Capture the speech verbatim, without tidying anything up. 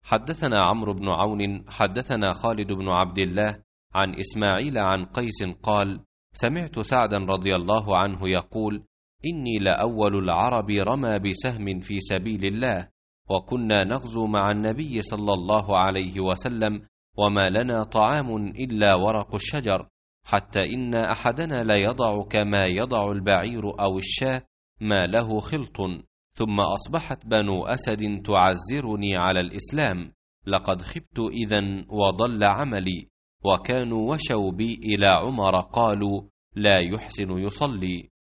حدثنا عمرو بن عون حدثنا خالد بن عبد الله عن إسماعيل عن قيس قال: سمعت سعدا رضي الله عنه يقول: إني لأول العرب رمى بسهم في سبيل الله، وكنا نغزو مع النبي صلى الله عليه وسلم، وما لنا طعام إلا ورق الشجر، حتى إن أحدنا ليضع كما يضع البعير أو الشاة ما له خلط. ثم أصبحت بنو أسد تعزرني على الإسلام، لقد خبت إذن وضل عملي، وكانوا وشوا بي إلى عمر قالوا: لا يحسن يصلي.